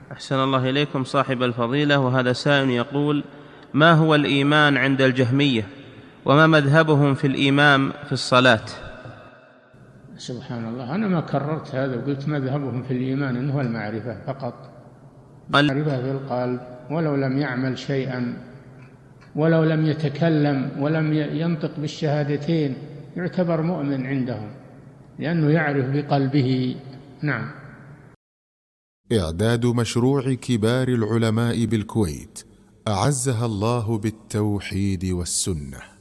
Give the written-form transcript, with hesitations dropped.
أحسن الله إليكم صاحب الفضيلة. وهذا سائل يقول: ما هو الإيمان عند الجهمية، وما مذهبهم في الإمام في الصلاة؟ سبحان الله، أنا ما كررت هذا وقلت مذهبهم في الإيمان إنه المعرفة فقط، المعرفة في القلب، ولو لم يعمل شيئا، ولو لم يتكلم ولم ينطق بالشهادتين يعتبر مؤمن عندهم، لأنه يعرف بقلبه. نعم. إعداد مشروع كبار العلماء بالكويت أعزها الله بالتوحيد والسنة.